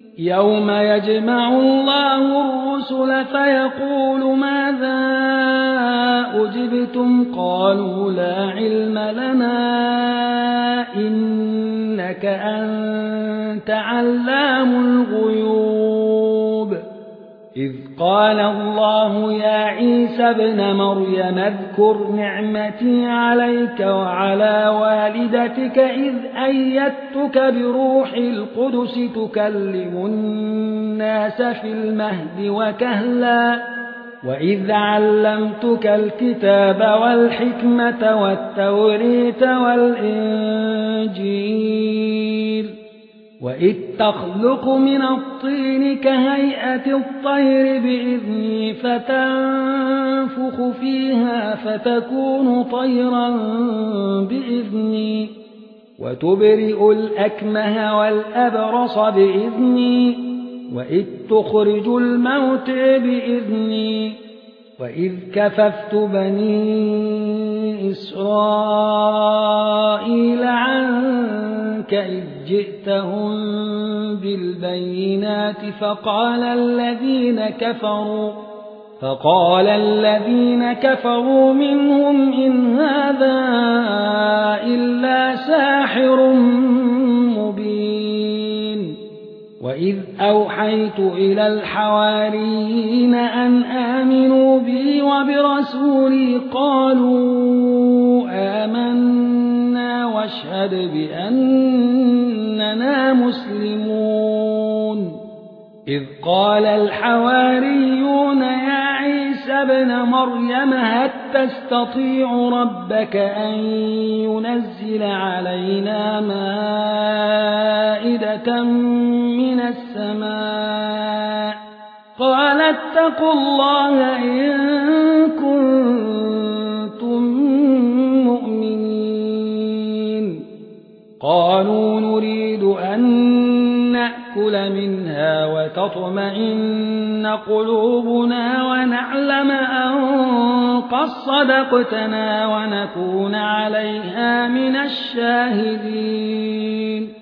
يوم يجمع الله الرسل فيقول ماذا أجبتم قالوا لا علم لنا إنك أنت علام الغيوب إذ قال الله يا عيسى ابن مريم اذكر نعمتي عليك وعلى والدتك إذ أيدتك بروح القدس تكلم الناس في المهد وكهلا وإذ علمتك الكتاب والحكمة والتوريت والإنجيل وإذ تخلق من الطين كهيئة الطير بإذني فتنفخ فيها فتكون طيرا بإذني وتبرئ الأكمه والأبرص بإذني وإذ تخرج الموت بإذني وإذ كففت بني إسرائيل عنك إذ جئتهم بالبينات فقال الذين كفروا منهم إن هذا إلا ساحر مبين وإذ أوحيت إلى الحواريين أن آمنوا بي وبرسولي قالوا آمنا واشهد بأننا مسلمون إذ قال الحواريون يا عيسى ابن مريم هل تستطيع ربك أن ينزل علينا مائدة من السماء قال اتقوا الله إن كنتم مؤمنين قالوا نريد أن نأكل منها وتطمئن قلوبنا ونعلم أن قد صدقتنا ونكون عليها من الشاهدين